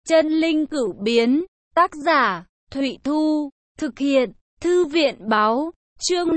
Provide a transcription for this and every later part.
Chân linh cửu biến, tác giả, Thụy Thu, thực hiện, Thư viện báo, chương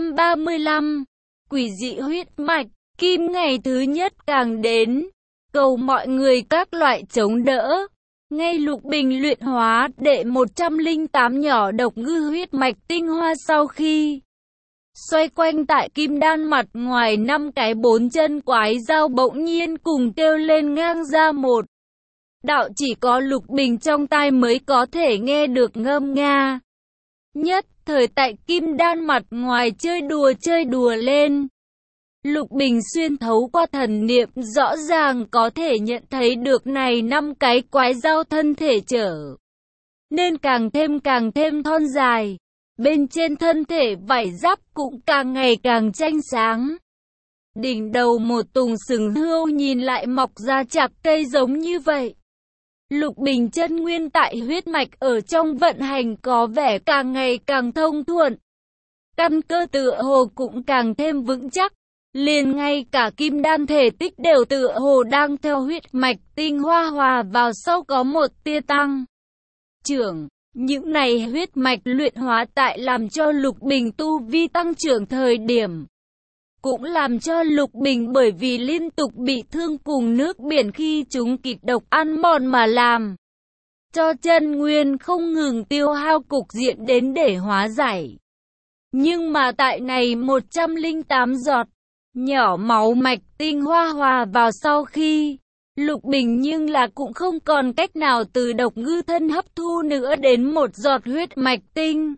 535, quỷ dị huyết mạch, kim ngày thứ nhất càng đến, cầu mọi người các loại chống đỡ. Ngay Lục Bình luyện hóa đệ 108 nhỏ độc ngư huyết mạch tinh hoa sau khi xoay quanh tại kim đan mặt ngoài 5 cái 4 chân quái dao bỗng nhiên cùng kêu lên ngang ra một đạo chỉ có Lục Bình trong tai mới có thể nghe được ngâm nga. Nhất thời tại kim đan mặt ngoài chơi đùa lên. Lục Bình xuyên thấu qua thần niệm rõ ràng có thể nhận thấy được này 5 cái quái dao thân thể trở nên càng thêm thon dài. Bên trên thân thể vảy giáp cũng càng ngày càng chanh sáng. Đỉnh đầu một tùng sừng hươu nhìn lại mọc ra chạc cây giống như vậy. Lục Bình chân nguyên tại huyết mạch ở trong vận hành có vẻ càng ngày càng thông thuận. Căn cơ tựa hồ cũng càng thêm vững chắc. Liền ngay cả kim đan thể tích đều tựa hồ đang theo huyết mạch tinh hoa hòa vào sau có một tia tăng trưởng. Những này huyết mạch luyện hóa tại làm cho Lục Bình tu vi tăng trưởng thời điểm. Cũng làm cho Lục Bình bởi vì liên tục bị thương cùng nước biển khi chúng kịch độc ăn mòn mà làm cho chân nguyên không ngừng tiêu hao cục diện đến để hóa giải. Nhưng mà tại này 108 giọt nhỏ máu mạch tinh hoa hòa vào sau khi Lục Bình nhưng là cũng không còn cách nào từ độc ngư thân hấp thu nữa đến một giọt huyết mạch tinh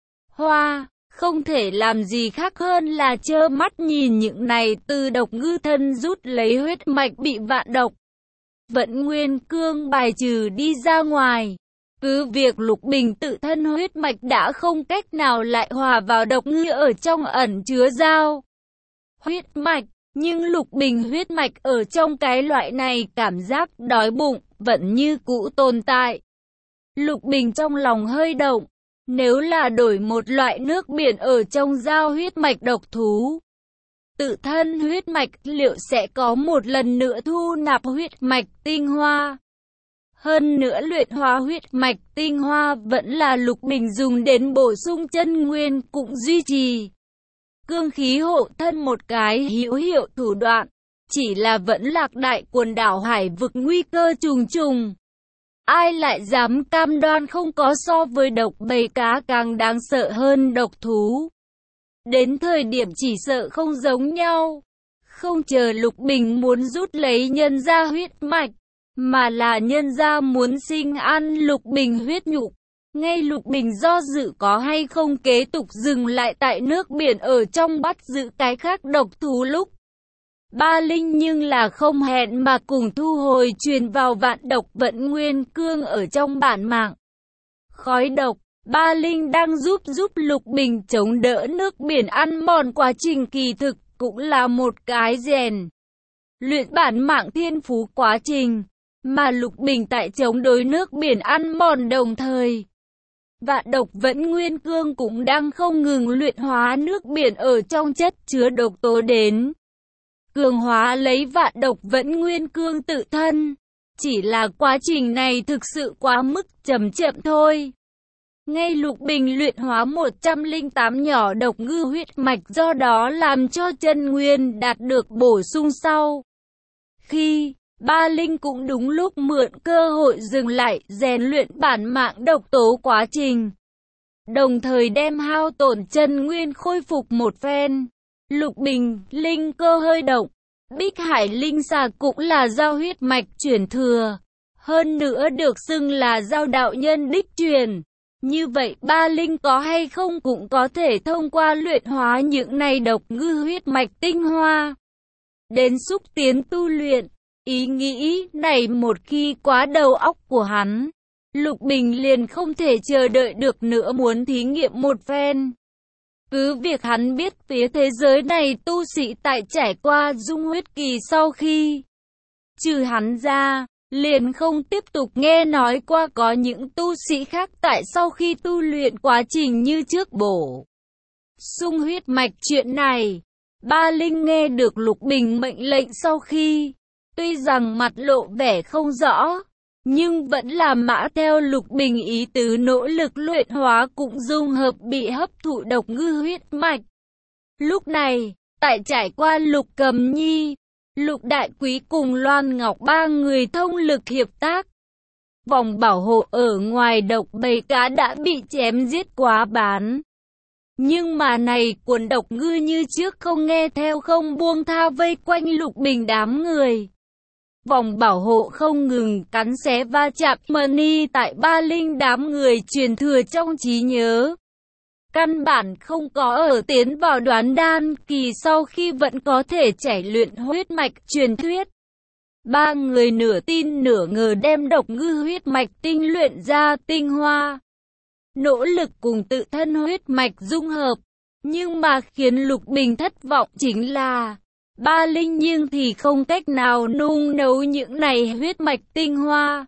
hoa, không thể làm gì khác hơn là trơ mắt nhìn những này từ độc ngư thân rút lấy huyết mạch bị vạn độc Vẫn Nguyên Cương bài trừ đi ra ngoài. Cứ việc Lục Bình tự thân huyết mạch đã không cách nào lại hòa vào độc ngư ở trong ẩn chứa dao huyết mạch, nhưng Lục Bình huyết mạch ở trong cái loại này cảm giác đói bụng vẫn như cũ tồn tại. Lục Bình trong lòng hơi động, nếu là đổi một loại nước biển ở trong dao huyết mạch độc thú, tự thân huyết mạch liệu sẽ có một lần nữa thu nạp huyết mạch tinh hoa. Hơn nữa luyện hóa huyết mạch tinh hoa vẫn là Lục Bình dùng đến bổ sung chân nguyên cũng duy trì cương khí hộ thân một cái hữu hiệu thủ đoạn, chỉ là vẫn lạc đại quần đảo hải vực nguy cơ trùng trùng. Ai lại dám cam đoan không có so với độc bầy cá càng đáng sợ hơn độc thú. Đến thời điểm chỉ sợ không giống nhau. Không chờ Lục Bình muốn rút lấy nhân gia huyết mạch, mà là nhân gia muốn sinh ăn Lục Bình huyết nhục. Ngay Lục Bình do dự có hay không kế tục dừng lại tại nước biển ở trong bắt giữ cái khác độc thú lúc. Ba Linh nhưng là không hẹn mà cùng thu hồi truyền vào vạn độc Vẫn Nguyên Cương ở trong bản mạng. Khói độc, Ba Linh đang giúp Lục Bình chống đỡ nước biển ăn mòn, quá trình kỳ thực cũng là một cái rèn luyện bản mạng thiên phú quá trình, mà Lục Bình tại chống đối nước biển ăn mòn đồng thời. Vạn độc Vẫn Nguyên Cương cũng đang không ngừng luyện hóa nước biển ở trong chất chứa độc tố đến cường hóa lấy vạn độc Vẫn Nguyên Cương tự thân. Chỉ là quá trình này thực sự quá mức chậm thôi. Ngay Lục Bình luyện hóa 108 nhỏ độc ngư huyết mạch, do đó làm cho chân nguyên đạt được bổ sung sau. Khi Ba Linh cũng đúng lúc mượn cơ hội dừng lại rèn luyện bản mạng độc tố quá trình, đồng thời đem hao tổn chân nguyên khôi phục một phen. Lục Bình linh cơ hơi động, Bích Hải linh xà cũng là dao huyết mạch chuyển thừa, hơn nữa được xưng là dao đạo nhân đích truyền. Như vậy Ba Linh có hay không cũng có thể thông qua luyện hóa những này độc ngư huyết mạch tinh hoa đến xúc tiến tu luyện. Ý nghĩ này một khi quá đầu óc của hắn, Lục Bình liền không thể chờ đợi được nữa muốn thí nghiệm một phen. Cứ việc hắn biết phía thế giới này tu sĩ tại trải qua dung huyết kỳ sau khi trừ hắn ra, liền không tiếp tục nghe nói qua có những tu sĩ khác tại sau khi tu luyện quá trình như trước bổ sung huyết mạch chuyện này. Ba Linh nghe được Lục Bình mệnh lệnh sau khi, tuy rằng mặt lộ vẻ không rõ, nhưng vẫn là mã theo Lục Bình ý tứ nỗ lực luyện hóa cũng dung hợp bị hấp thụ độc ngư huyết mạch. Lúc này, tại trải qua Lục Cầm Nhi, Lục Đại Quý cùng Loan Ngọc ba người thông lực hiệp tác. Vòng bảo hộ ở ngoài độc bầy cá đã bị chém giết quá bán. Nhưng mà này quần độc ngư như trước không nghe theo không buông tha vây quanh Lục Bình đám người. Vòng bảo hộ không ngừng cắn xé va chạm Mani tại Ba Linh đám người truyền thừa trong trí nhớ. Căn bản không có ở tiến vào đoán đan kỳ sau khi vẫn có thể chảy luyện huyết mạch truyền thuyết. Ba người nửa tin nửa ngờ đem độc ngư huyết mạch tinh luyện ra tinh hoa. Nỗ lực cùng tự thân huyết mạch dung hợp. Nhưng mà khiến Lục Bình thất vọng chính là Ba Linh nhưng thì không cách nào nung nấu những này huyết mạch tinh hoa.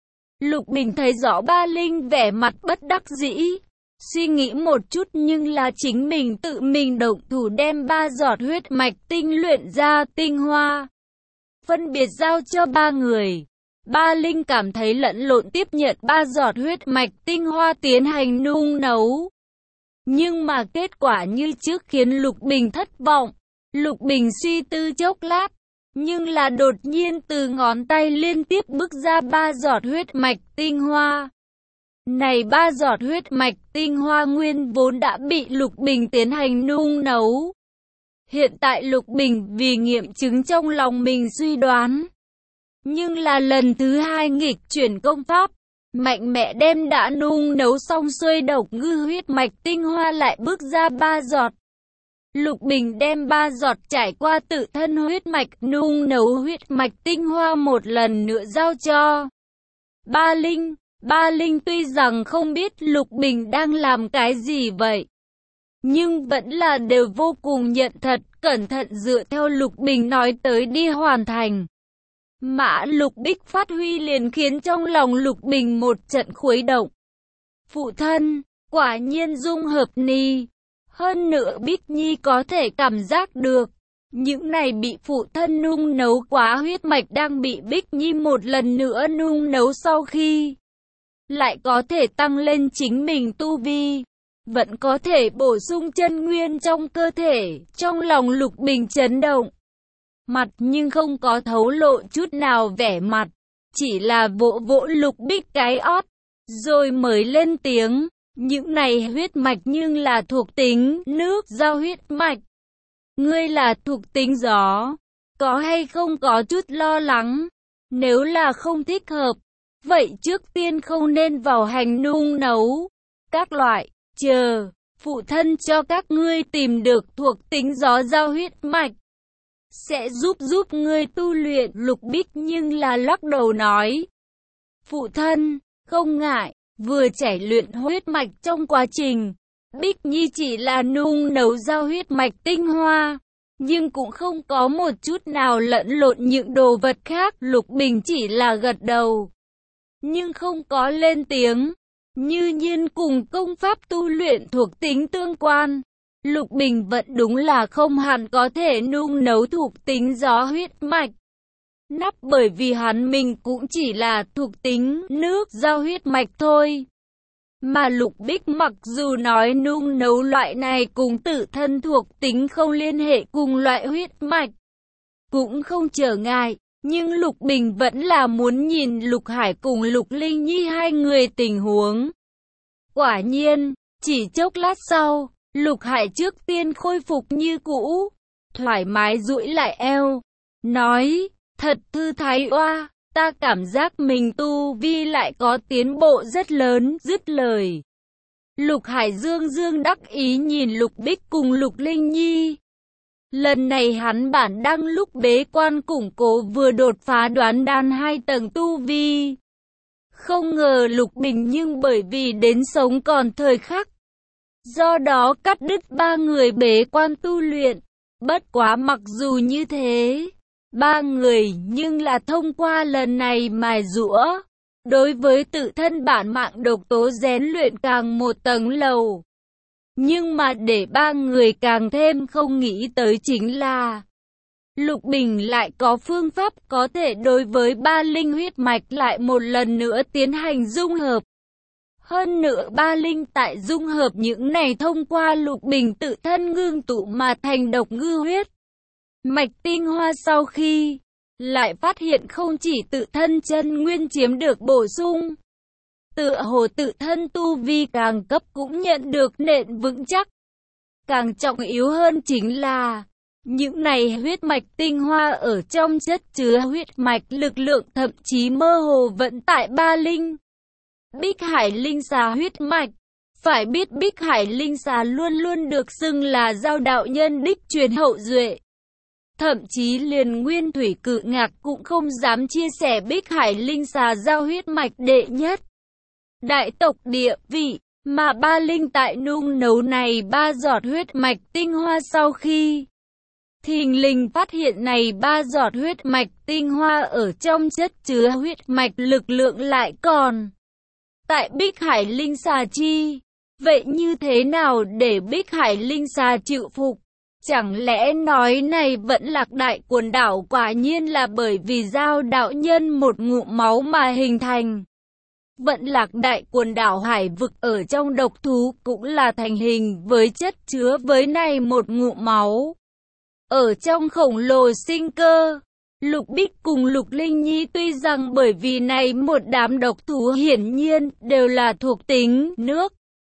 Lục Bình thấy rõ Ba Linh vẻ mặt bất đắc dĩ. Suy nghĩ một chút nhưng là chính mình tự mình động thủ đem 3 giọt huyết mạch tinh luyện ra tinh hoa. Phân biệt giao cho 3 người. Ba Linh cảm thấy lẫn lộn tiếp nhận 3 giọt huyết mạch tinh hoa tiến hành nung nấu. Nhưng mà kết quả như trước khiến Lục Bình thất vọng. Lục Bình suy tư chốc lát, nhưng là đột nhiên từ ngón tay liên tiếp bước ra 3 giọt huyết mạch tinh hoa. Này 3 giọt huyết mạch tinh hoa nguyên vốn đã bị Lục Bình tiến hành nung nấu. Hiện tại Lục Bình vì nghiệm chứng trong lòng mình suy đoán. Nhưng là lần thứ 2 nghịch chuyển công pháp, mạnh mẽ đem đã nung nấu xong xuôi độc ngư huyết mạch tinh hoa lại bước ra 3 giọt. Lục Bình đem 3 giọt trải qua tự thân huyết mạch nung nấu huyết mạch tinh hoa một lần nữa giao cho Ba Linh. Ba Linh tuy rằng không biết Lục Bình đang làm cái gì vậy, nhưng vẫn là đều vô cùng nhận thật, cẩn thận dựa theo Lục Bình nói tới đi hoàn thành. Mã Lục Bích phát huy liền khiến trong lòng Lục Bình một trận khuấy động. Phụ thân, quả nhiên dung hợp ni. Hơn nữa Bích Nhi có thể cảm giác được, những này bị phụ thân nung nấu quá huyết mạch đang bị Bích Nhi một lần nữa nung nấu sau khi lại có thể tăng lên chính mình tu vi, vẫn có thể bổ sung chân nguyên trong cơ thể. Trong lòng Lục Bình chấn động, mặt nhưng không có thấu lộ chút nào vẻ mặt, chỉ là vỗ vỗ Lục Bích cái ót, rồi mới lên tiếng. Những này huyết mạch nhưng là thuộc tính nước giao huyết mạch. Ngươi là thuộc tính gió, có hay không có chút lo lắng? Nếu là không thích hợp, vậy trước tiên không nên vào hành nung nấu các loại, chờ phụ thân cho các ngươi tìm được thuộc tính gió giao huyết mạch, sẽ giúp ngươi tu luyện. Lục Bích nhưng là lắc đầu nói, phụ thân, không ngại. Vừa chảy luyện huyết mạch trong quá trình, Bích Nhi chỉ là nung nấu giao huyết mạch tinh hoa, nhưng cũng không có một chút nào lẫn lộn những đồ vật khác. Lục Bình chỉ là gật đầu, nhưng không có lên tiếng. Như nhiên cùng công pháp tu luyện thuộc tính tương quan, Lục Bình vẫn đúng là không hẳn có thể nung nấu thuộc tính gió huyết mạch. Nắp bởi vì hắn mình cũng chỉ là thuộc tính nước giao huyết mạch thôi. Mà Lục Bích mặc dù nói nung nấu loại này cùng tự thân thuộc tính không liên hệ cùng loại huyết mạch, cũng không trở ngại, nhưng Lục Bình vẫn là muốn nhìn Lục Hải cùng Lục Linh Nhi hai người tình huống. Quả nhiên, chỉ chốc lát sau, Lục Hải trước tiên khôi phục như cũ, thoải mái duỗi lại eo, nói, thật thư thái oa, ta cảm giác mình tu vi lại có tiến bộ rất lớn. Dứt lời, Lục Hải dương đắc ý nhìn Lục Bích cùng Lục Linh Nhi. Lần này hắn bản đang lúc bế quan củng cố vừa đột phá đoán đan 2 tầng tu vi. Không ngờ Lục Bình nhưng bởi vì đến sống còn thời khắc, do đó cắt đứt 3 người bế quan tu luyện. Bất quá mặc dù như thế, 3 người nhưng là thông qua lần này mài giũa, đối với tự thân bản mạng độc tố rèn luyện càng một tầng lầu. Nhưng mà để 3 người càng thêm không nghĩ tới chính là Lục Bình lại có phương pháp có thể đối với ba linh huyết mạch lại một lần nữa tiến hành dung hợp. Hơn nữa ba linh tại dung hợp những này thông qua Lục Bình tự thân ngưng tụ mà thành độc ngư huyết mạch tinh hoa, sau khi lại phát hiện không chỉ tự thân chân nguyên chiếm được bổ sung, tựa hồ tự thân tu vi càng cấp cũng nhận được nền vững chắc. Càng trọng yếu hơn chính là những này huyết mạch tinh hoa ở trong chất chứa huyết mạch lực lượng thậm chí mơ hồ vẫn tại ba linh. Bích Hải Linh Xà huyết mạch. Phải biết Bích Hải Linh Xà luôn luôn được xưng là Giao đạo nhân đích truyền hậu duệ. Thậm chí liền Nguyên Thủy Cự Ngạc cũng không dám chia sẻ Bích Hải Linh Xà giao huyết mạch đệ nhất đại tộc địa vị, mà ba linh tại nung nấu này ba giọt huyết mạch tinh hoa, sau khi thình lình phát hiện này ba giọt huyết mạch tinh hoa ở trong chất chứa huyết mạch lực lượng lại còn tại Bích Hải Linh Xà chi. Vậy như thế nào để Bích Hải Linh Xà chịu phục? Chẳng lẽ nói này Vẫn Lạc Đại Quần Đảo quả nhiên là bởi vì Giao đạo nhân một ngụm máu mà hình thành? Vận Lạc Đại Quần Đảo hải vực ở trong độc thú cũng là thành hình với chất chứa với này một ngụm máu. Ở trong khổng lồ sinh cơ, Lục Bích cùng Lục Linh Nhi tuy rằng bởi vì này một đám độc thú hiển nhiên đều là thuộc tính nước,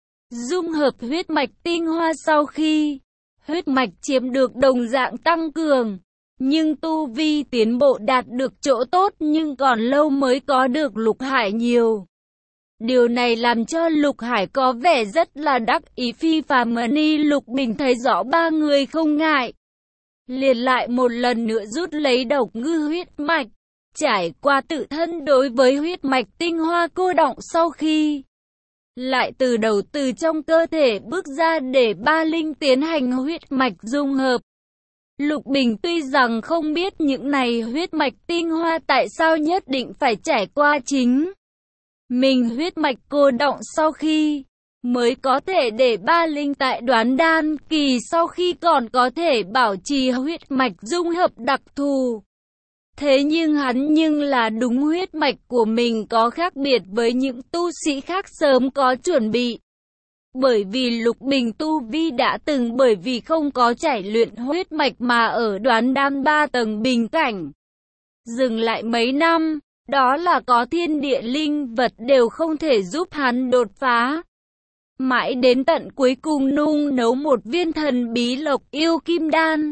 dung hợp huyết mạch tinh hoa, sau khi huyết mạch chiếm được đồng dạng tăng cường, nhưng tu vi tiến bộ đạt được chỗ tốt nhưng còn lâu mới có được Lục Hải nhiều. Điều này làm cho Lục Hải có vẻ rất là đắc ý phi phàm. Ni Lục Bình thấy rõ ba người không ngại, liền lại một lần nữa rút lấy độc ngư huyết mạch, trải qua tự thân đối với huyết mạch tinh hoa cô động, sau khi lại từ đầu từ trong cơ thể bước ra để ba linh tiến hành huyết mạch dung hợp. Lục Bình tuy rằng không biết những này huyết mạch tinh hoa tại sao nhất định phải trải qua chính mình huyết mạch cô động, sau khi mới có thể để ba linh tại Đoán Đan kỳ sau khi còn có thể bảo trì huyết mạch dung hợp đặc thù. Thế nhưng hắn nhưng là đúng huyết mạch của mình có khác biệt với những tu sĩ khác sớm có chuẩn bị. Bởi vì Lục Bình tu vi đã từng bởi vì không có trải luyện huyết mạch mà ở Đoán Đan 3 tầng bình cảnh dừng lại mấy năm, đó là có thiên địa linh vật đều không thể giúp hắn đột phá. Mãi đến tận cuối cùng nung nấu một viên thần bí Lộc Yêu Kim Đan.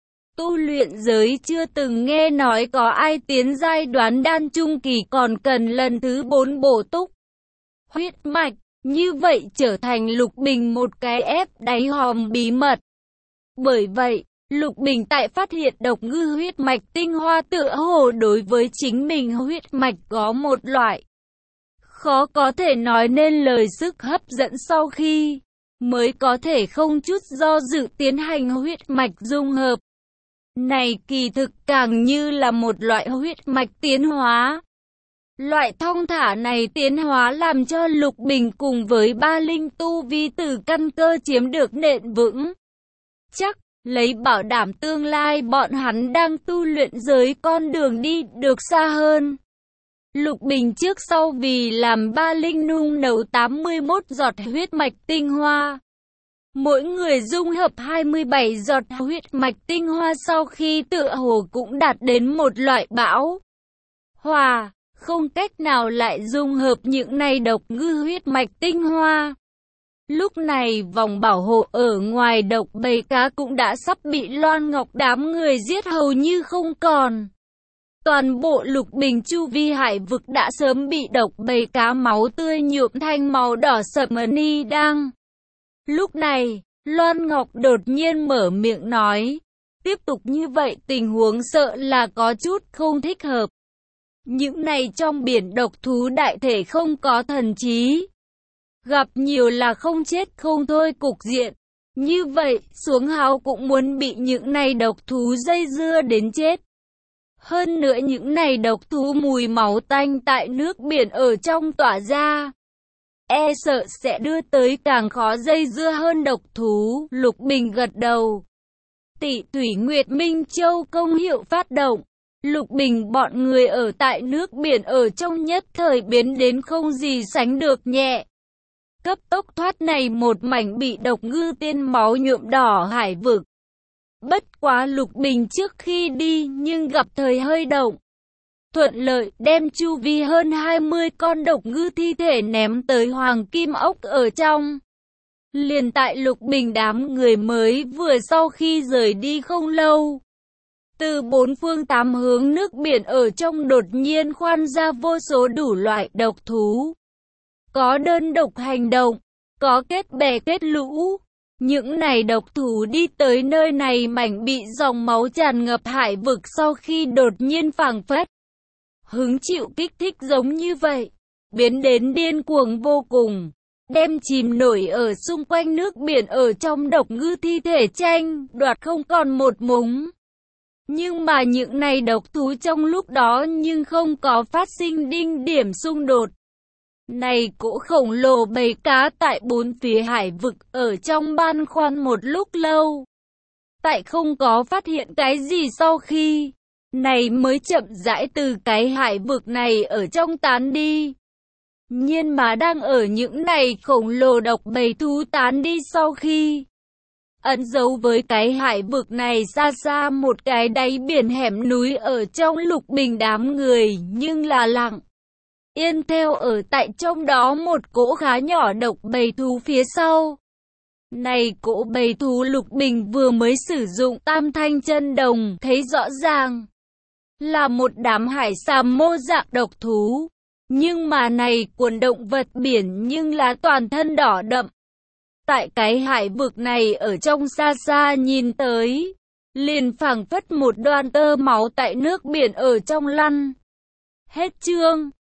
Tu luyện giới chưa từng nghe nói có ai tiến giai Đoán Đan trung kỳ còn cần lần thứ 4 bổ túc huyết mạch, như vậy trở thành Lục Bình một cái ép đáy hòm bí mật. Bởi vậy, Lục Bình tại phát hiện độc ngư huyết mạch tinh hoa tựa hồ đối với chính mình huyết mạch có một loại khó có thể nói nên lời sức hấp dẫn, sau khi mới có thể không chút do dự tiến hành huyết mạch dung hợp. Này kỳ thực càng như là một loại huyết mạch tiến hóa. Loại thong thả này tiến hóa làm cho Lục Bình cùng với ba linh tu vi từ căn cơ chiếm được nền vững chắc, lấy bảo đảm tương lai bọn hắn đang tu luyện giới con đường đi được xa hơn. Lục Bình trước sau vì làm ba linh nung nấu 81 giọt huyết mạch tinh hoa. Mỗi người dung hợp 27 giọt huyết mạch tinh hoa, sau khi tựa hồ cũng đạt đến một loại bão hòa, không cách nào lại dung hợp những này độc ngư huyết mạch tinh hoa. Lúc này vòng bảo hộ ở ngoài độc bầy cá cũng đã sắp bị Loan Ngọc đám người giết hầu như không còn. Toàn bộ Lục Bình chu vi hải vực đã sớm bị độc bầy cá máu tươi nhuộm thành màu đỏ sậm. Ni đang lúc này, Loan Ngọc đột nhiên mở miệng nói, tiếp tục như vậy tình huống sợ là có chút không thích hợp. Những này trong biển độc thú đại thể không có thần trí, gặp nhiều là không chết không thôi cục diện. Như vậy, xuống hào cũng muốn bị những này độc thú dây dưa đến chết. Hơn nữa những này độc thú mùi máu tanh tại nước biển ở trong tỏa ra, e sợ sẽ đưa tới càng khó dây dưa hơn độc thú. Lục Bình gật đầu. Tị Thủy Nguyệt Minh Châu công hiệu phát động. Lục Bình bọn người ở tại nước biển ở trong nhất thời biến đến không gì sánh được nhẹ. Cấp tốc thoát này một mảnh bị độc ngư tiên máu nhuộm đỏ hải vực. Bất quá Lục Bình trước khi đi nhưng gặp thời hơi động. Thuận lợi đem chu vi hơn 20 con độc ngư thi thể ném tới hoàng kim ốc ở trong. Liền tại Lục Bình đám người mới vừa sau khi rời đi không lâu. Từ bốn phương tám hướng nước biển ở trong đột nhiên khoan ra vô số đủ loại độc thú. Có đơn độc hành động, có kết bè kết lũ. Những này độc thú đi tới nơi này mảnh bị dòng máu tràn ngập hải vực sau khi đột nhiên phảng phất. Hứng chịu kích thích giống như vậy, biến đến điên cuồng vô cùng. Đem chìm nổi ở xung quanh nước biển ở trong độc ngư thi thể tranh, đoạt không còn một mống. Nhưng mà những này độc thú trong lúc đó nhưng không có phát sinh đinh điểm xung đột. Này cỗ khổng lồ bầy cá tại bốn phía hải vực ở trong băn khoăn một lúc lâu. Tại không có phát hiện cái gì sau khi, này mới chậm rãi từ cái hải vực này ở trong tán đi. Nhưng mà đang ở những này khổng lồ độc bầy thú tán đi sau khi ẩn giấu với cái hải vực này xa xa một cái đáy biển hẻm núi ở trong Lục Bình đám người nhưng là lặng yên theo ở tại trong đó một cỗ khá nhỏ độc bầy thú phía sau. Này cỗ bầy thú Lục Bình vừa mới sử dụng tam thanh chân đồng thấy rõ ràng là một đám hải xà mô dạng độc thú. Nhưng mà này cuốn động vật biển nhưng là toàn thân đỏ đậm. Tại cái hải vực này ở trong xa xa nhìn tới, liền phảng phất một đoàn tơ máu tại nước biển ở trong lăn. Hết chương.